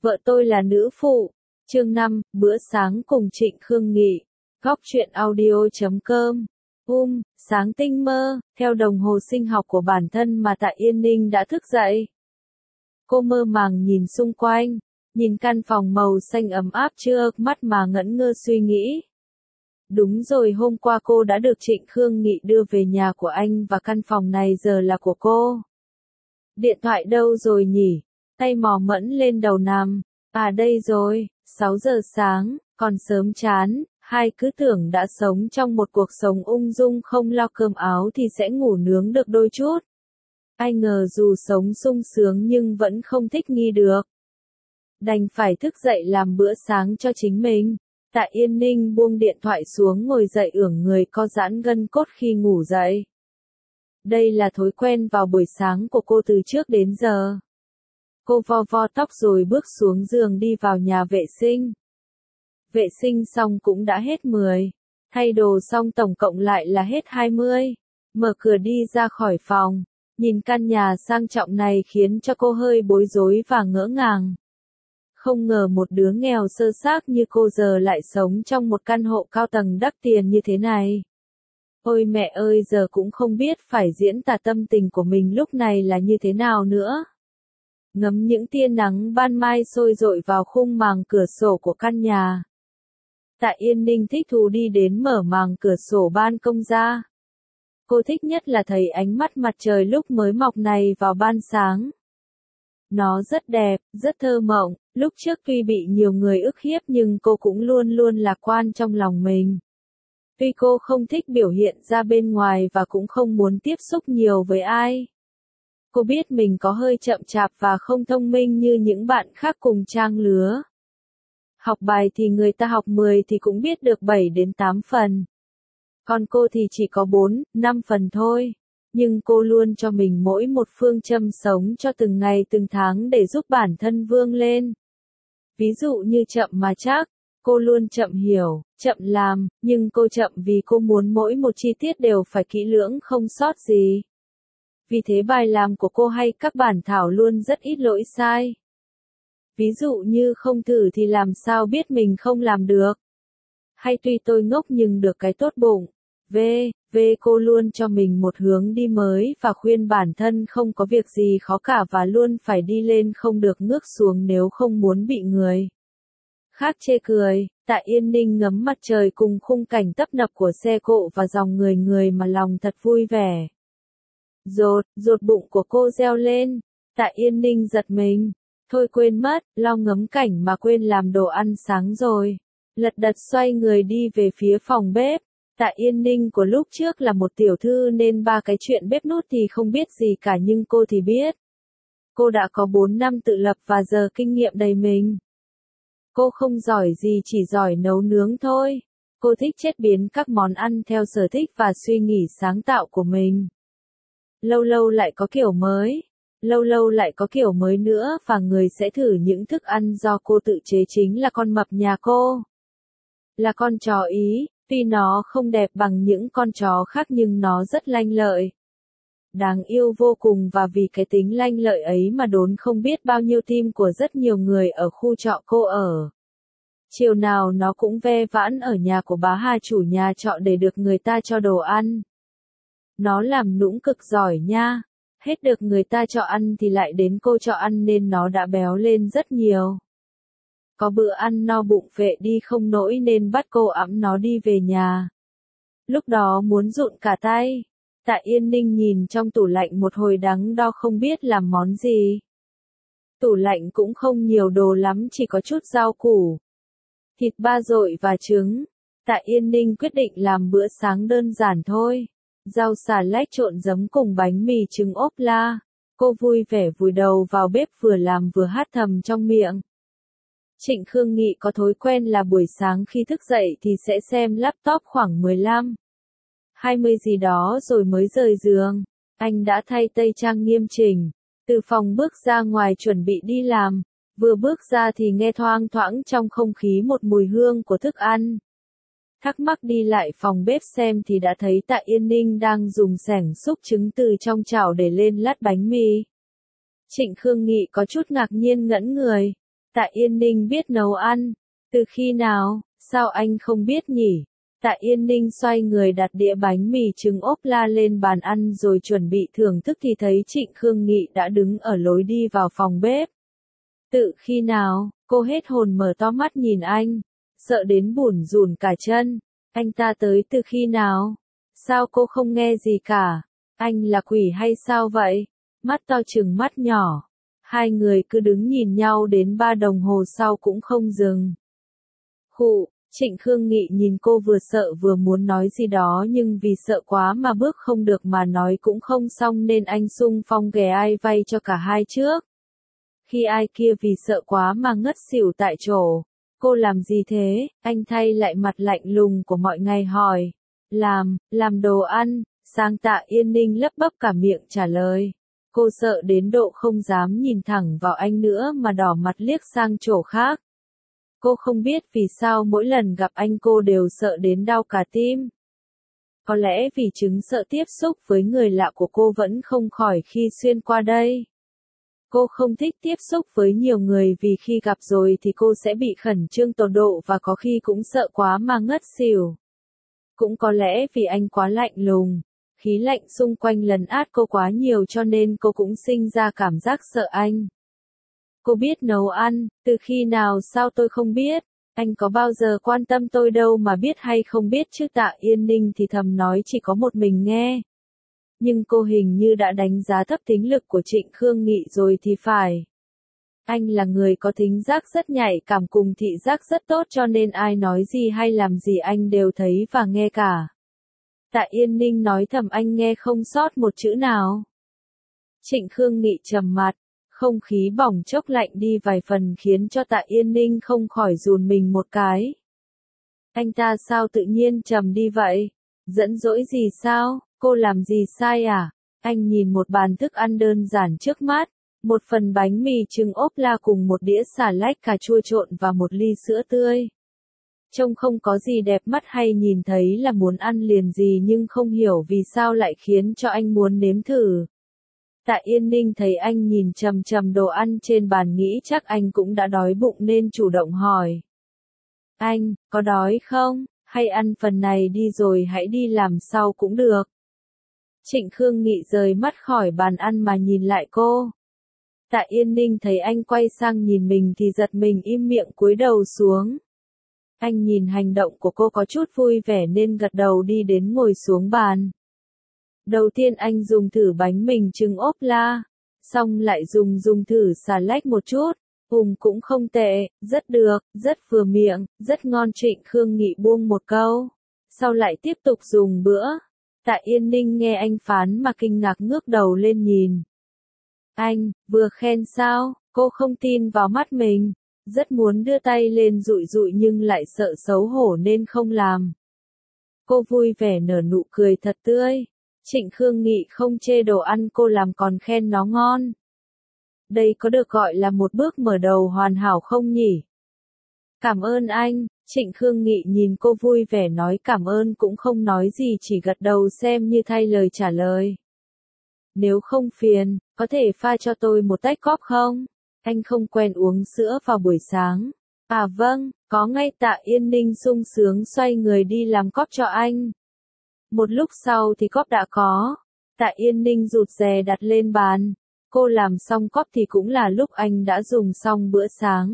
Vợ tôi là nữ phụ. Chương 5, bữa sáng cùng Trịnh Khương Nghị. Góc truyện audio.com. Sáng tinh mơ, theo đồng hồ sinh học của bản thân mà Tạ Yên Ninh đã thức dậy. Cô mơ màng nhìn xung quanh, nhìn căn phòng màu xanh ấm áp trước mắt mà ngẩn ngơ suy nghĩ. Đúng rồi, hôm qua cô đã được Trịnh Khương Nghị đưa về nhà của anh và căn phòng này giờ là của cô. Điện thoại đâu rồi nhỉ? Tay mò mẫn lên đầu nằm. À đây rồi, 6 giờ sáng, còn sớm chán, hai cứ tưởng đã sống trong một cuộc sống ung dung không lo cơm áo thì sẽ ngủ nướng được đôi chút. Ai ngờ dù sống sung sướng nhưng vẫn không thích nghi được. Đành phải thức dậy làm bữa sáng cho chính mình. Tạ Yên Ninh buông điện thoại xuống ngồi dậy ưỡng người co giãn gân cốt khi ngủ dậy. Đây là thói quen vào buổi sáng của cô từ trước đến giờ. Cô vo vo tóc rồi bước xuống giường đi vào nhà vệ sinh. Vệ sinh xong cũng đã hết 10. Thay đồ xong tổng cộng lại là hết 20. Mở cửa đi ra khỏi phòng. Nhìn căn nhà sang trọng này khiến cho cô hơi bối rối và ngỡ ngàng. Không ngờ một đứa nghèo sơ xác như cô giờ lại sống trong một căn hộ cao tầng đắt tiền như thế này. Ôi mẹ ơi, giờ cũng không biết phải diễn tả tâm tình của mình lúc này là như thế nào nữa. Ngắm những tia nắng ban mai sôi rội vào khung màng cửa sổ của căn nhà. Tạ Yên Ninh thích thú đi đến mở màng cửa sổ ban công ra. Cô thích nhất là thấy ánh mắt mặt trời lúc mới mọc này vào ban sáng. Nó rất đẹp, rất thơ mộng, lúc trước tuy bị nhiều người ức hiếp nhưng cô cũng luôn luôn lạc quan trong lòng mình. Tuy cô không thích biểu hiện ra bên ngoài và cũng không muốn tiếp xúc nhiều với ai. Cô biết mình có hơi chậm chạp và không thông minh như những bạn khác cùng trang lứa. Học bài thì người ta học 10 thì cũng biết được 7 đến 8 phần. Còn cô thì chỉ có 4, 5 phần thôi. Nhưng cô luôn cho mình mỗi một phương châm sống cho từng ngày từng tháng để giúp bản thân vươn lên. Ví dụ như chậm mà chắc, cô luôn chậm hiểu, chậm làm, nhưng cô chậm vì cô muốn mỗi một chi tiết đều phải kỹ lưỡng không sót gì. Vì thế bài làm của cô hay các bản thảo luôn rất ít lỗi sai. Ví dụ như không thử thì làm sao biết mình không làm được. Hay tuy tôi ngốc nhưng được cái tốt bụng. Cô luôn cho mình một hướng đi mới và khuyên bản thân không có việc gì khó cả và luôn phải đi lên không được ngước xuống nếu không muốn bị người khác chê cười. Tạ Yên Ninh ngắm mặt trời cùng khung cảnh tấp nập của xe cộ và dòng người mà lòng thật vui vẻ. Ruột bụng của cô reo lên. Tạ Yên Ninh giật mình. Thôi quên mất, lo ngắm cảnh mà quên làm đồ ăn sáng rồi. Lật đật xoay người đi về phía phòng bếp. Tạ Yên Ninh của lúc trước là một tiểu thư nên ba cái chuyện bếp núc thì không biết gì cả nhưng cô thì biết. Cô đã có 4 năm tự lập và giờ kinh nghiệm đầy mình. Cô không giỏi gì, chỉ giỏi nấu nướng thôi. Cô thích chế biến các món ăn theo sở thích và suy nghĩ sáng tạo của mình. Lâu lâu lại có kiểu mới. Lâu lâu lại có kiểu mới nữa và người sẽ thử những thức ăn do cô tự chế chính là con mập nhà cô. Là con chó Ý, tuy nó không đẹp bằng những con chó khác nhưng nó rất lanh lợi. Đáng yêu vô cùng và vì cái tính lanh lợi ấy mà đốn không biết bao nhiêu tim của rất nhiều người ở khu trọ cô ở. Chiều nào nó cũng ve vãn ở nhà của bà Hà chủ nhà trọ để được người ta cho đồ ăn. Nó làm nũng cực giỏi nha. Hết được người ta cho ăn thì lại đến cô cho ăn nên nó đã béo lên rất nhiều. Có bữa ăn no bụng phệ đi không nổi nên bắt cô ẵm nó đi về nhà. Lúc đó muốn rụn cả tay. Tạ Yên Ninh nhìn trong tủ lạnh một hồi đắn đo không biết làm món gì. Tủ lạnh cũng không nhiều đồ lắm, chỉ có chút rau củ, thịt ba dội và trứng. Tạ Yên Ninh quyết định làm bữa sáng đơn giản thôi. Rau xà lách trộn giấm cùng bánh mì trứng ốp la. Cô vui vẻ vùi đầu vào bếp vừa làm vừa hát thầm trong miệng. Trịnh Khương Nghị có thói quen là buổi sáng khi thức dậy thì sẽ xem laptop khoảng 15, 20 gì đó rồi mới rời giường. Anh đã thay tây trang nghiêm chỉnh, từ phòng bước ra ngoài chuẩn bị đi làm. Vừa bước ra thì nghe thoang thoảng trong không khí một mùi hương của thức ăn. Thắc mắc đi lại phòng bếp xem thì đã thấy Tạ Yên Ninh đang dùng xẻng xúc trứng từ trong chảo để lên lát bánh mì. Trịnh Khương Nghị có chút ngạc nhiên ngẩn người. Tạ Yên Ninh biết nấu ăn. Từ khi nào, sao anh không biết nhỉ? Tạ Yên Ninh xoay người đặt đĩa bánh mì trứng ốp la lên bàn ăn rồi chuẩn bị thưởng thức thì thấy Trịnh Khương Nghị đã đứng ở lối đi vào phòng bếp. Tự khi nào, cô hết hồn mở to mắt nhìn anh, sợ đến bủn rủn cả chân. Anh ta tới từ khi nào? Sao cô không nghe gì cả? Anh là quỷ hay sao vậy? Mắt to trừng mắt nhỏ. Hai người cứ đứng nhìn nhau đến 3 đồng hồ sau cũng không dừng. Khụ, Trịnh Khương Nghị nhìn cô vừa sợ vừa muốn nói gì đó nhưng vì sợ quá mà bước không được mà nói cũng không xong nên anh xung phong ghé ai vay cho cả hai trước. Khi ai kia vì sợ quá mà ngất xỉu tại chỗ. Cô làm gì thế? Anh thay lại mặt lạnh lùng của mọi ngày hỏi. Làm đồ ăn, sang Tạ Yên Ninh lấp bấp cả miệng trả lời. Cô sợ đến độ không dám nhìn thẳng vào anh nữa mà đỏ mặt liếc sang chỗ khác. Cô không biết vì sao mỗi lần gặp anh cô đều sợ đến đau cả tim. Có lẽ vì chứng sợ tiếp xúc với người lạ của cô vẫn không khỏi khi xuyên qua đây. Cô không thích tiếp xúc với nhiều người vì khi gặp rồi thì cô sẽ bị khẩn trương tột độ và có khi cũng sợ quá mà ngất xỉu. Cũng có lẽ vì anh quá lạnh lùng, khí lạnh xung quanh lấn át cô quá nhiều cho nên cô cũng sinh ra cảm giác sợ anh. Cô biết nấu ăn, từ khi nào sao tôi không biết, anh có bao giờ quan tâm tôi đâu mà biết hay không biết chứ. Tạ Yên Ninh thì thầm nói chỉ có một mình nghe. Nhưng cô hình như đã đánh giá thấp thính lực của Trịnh Khương Nghị rồi thì phải. Anh là người có thính giác rất nhạy cảm cùng thị giác rất tốt cho nên ai nói gì hay làm gì anh đều thấy và nghe cả. Tạ Yên Ninh nói thầm anh nghe không sót một chữ nào. Trịnh Khương Nghị trầm mặt, không khí bỏng chốc lạnh đi vài phần khiến cho Tạ Yên Ninh không khỏi run mình một cái. Anh ta sao tự nhiên trầm đi vậy? Giận dỗi gì sao? Cô làm gì sai à? Anh nhìn một bàn thức ăn đơn giản trước mắt, một phần bánh mì trứng ốp la cùng một đĩa xà lách cà chua trộn và một ly sữa tươi. Trông không có gì đẹp mắt hay nhìn thấy là muốn ăn liền gì nhưng không hiểu vì sao lại khiến cho anh muốn nếm thử. Tạ Yên Ninh thấy anh nhìn chằm chằm đồ ăn trên bàn nghĩ chắc anh cũng đã đói bụng nên chủ động hỏi. Anh, có đói không? Hay ăn phần này đi rồi hãy đi làm sau cũng được. Trịnh Khương Nghị rời mắt khỏi bàn ăn mà nhìn lại cô. Tạ Yên Ninh thấy anh quay sang nhìn mình thì giật mình im miệng cúi đầu xuống. Anh nhìn hành động của cô có chút vui vẻ nên gật đầu đi đến ngồi xuống bàn. Đầu tiên anh dùng thử bánh mình trứng ốp la, xong lại dùng thử xà lách một chút, cũng không tệ, rất được, rất vừa miệng, rất ngon. Trịnh Khương Nghị buông một câu, sau lại tiếp tục dùng bữa. Tạ Yên Ninh nghe anh phán mà kinh ngạc ngước đầu lên nhìn. Anh, vừa khen sao? Cô không tin vào mắt mình, rất muốn đưa tay lên dụi dụi nhưng lại sợ xấu hổ nên không làm. Cô vui vẻ nở nụ cười thật tươi. Trịnh Khương Nghị không chê đồ ăn cô làm còn khen nó ngon. Đây có được gọi là một bước mở đầu hoàn hảo không nhỉ? Cảm ơn anh. Trịnh Khương Nghị nhìn cô vui vẻ nói cảm ơn cũng không nói gì chỉ gật đầu xem như thay lời trả lời. Nếu không phiền, có thể pha cho tôi một tách cóp không? Anh không quen uống sữa vào buổi sáng. À vâng, có ngay. Tạ Yên Ninh sung sướng xoay người đi làm cóp cho anh. Một lúc sau thì cóp đã có. Tạ Yên Ninh rụt rè đặt lên bàn. Cô làm xong cóp thì cũng là lúc anh đã dùng xong bữa sáng.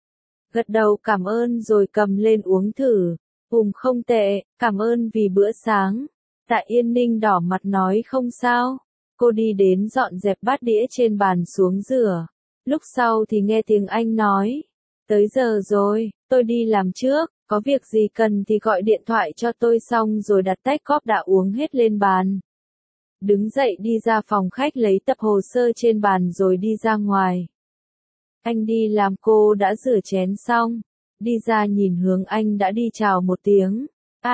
Gật đầu cảm ơn rồi cầm lên uống thử. Không tệ, cảm ơn vì bữa sáng. Tạ Yên Ninh đỏ mặt nói không sao. Cô đi đến dọn dẹp bát đĩa trên bàn xuống rửa. Lúc sau thì nghe tiếng anh nói. Tới giờ rồi, tôi đi làm trước, có việc gì cần thì gọi điện thoại cho tôi xong rồi đặt tách cóp đã uống hết lên bàn. Đứng dậy đi ra phòng khách lấy tập hồ sơ trên bàn rồi đi ra ngoài. Anh đi làm cô đã rửa chén xong. Đi ra nhìn hướng anh đã đi chào một tiếng.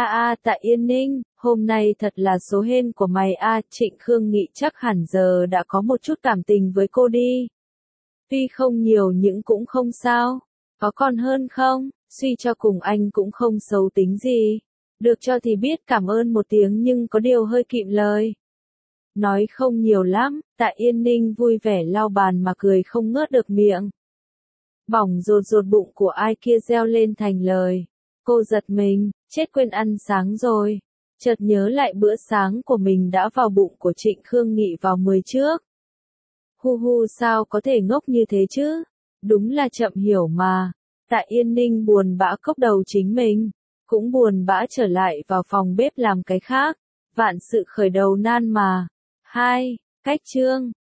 Tạ Yên Ninh, hôm nay thật là số hên của mày Trịnh Khương Nghị chắc hẳn giờ đã có một chút cảm tình với cô đi. Tuy không nhiều nhưng cũng không sao. Có còn hơn không, suy cho cùng anh cũng không xấu tính gì. Được cho thì biết cảm ơn một tiếng nhưng có điều hơi kiệm lời. Nói không nhiều lắm, Tạ Yên Ninh vui vẻ lau bàn mà cười không ngớt được miệng. Bỏng rột rột bụng của ai kia reo lên thành lời. Cô giật mình, chết quên ăn sáng rồi. Chợt nhớ lại bữa sáng của mình đã vào bụng của Trịnh Khương Nghị vào 10 trước. Hu hu, sao có thể ngốc như thế chứ? Đúng là chậm hiểu mà. Tạ Yên Ninh buồn bã cốc đầu chính mình, cũng buồn bã trở lại vào phòng bếp làm cái khác. Vạn sự khởi đầu nan mà. 2. Cách chương